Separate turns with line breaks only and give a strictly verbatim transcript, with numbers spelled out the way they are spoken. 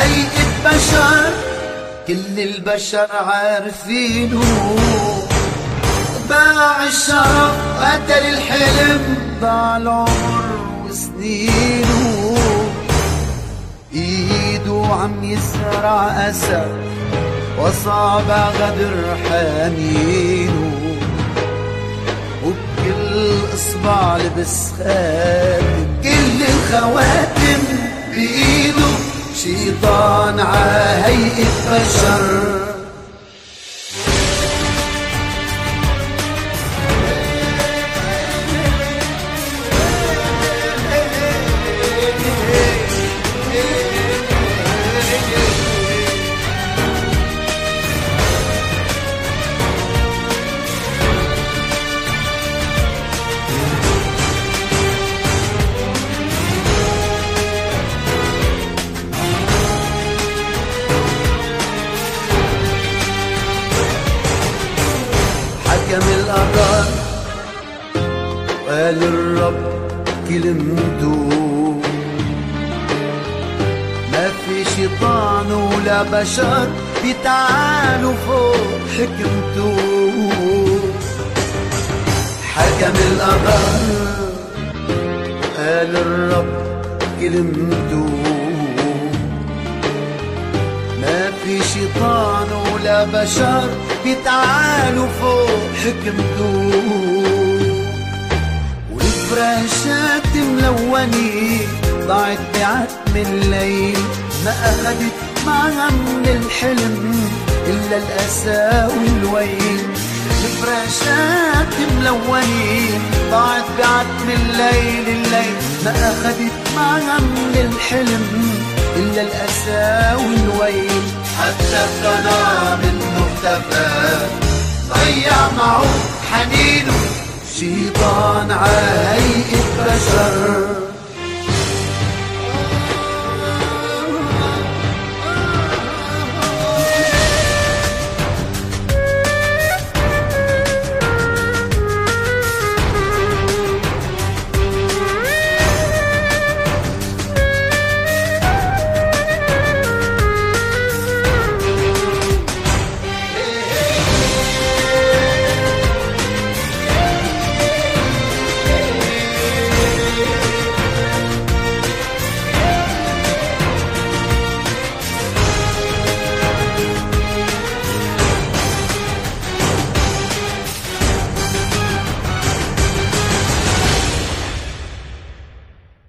هيئة بشر كل البشر عارفينه. باع الشرف قتل الحلم، ضاع العمر وسنينه. ايده عم يزرع اسى وصابع غدر حامينه. وبكل اصبع لبس خاتم، كل الخواتم بايده. شيطان ع هيئة بشر. حكم القدر وقال الرب كلمته. ما في شيطان ولا بشر بيتعالوا فوق حكمته. حكم القدر قال الرب كلمته. ما في شيطان ولا بشر بيتعالوا فوق حكمته. والفراشات ملونة ضاعت بعتم الليل، ما أخدت معها من الحلم إلا الأسى والويل. الفراشات ملونة ضاعت بعتم الليل، الليل ما أخدت معها من الحلم إلا الأسى والويل. حتى القنا منه اختفى، ضيع معه حنينه. شيطان ع هيئة بشر.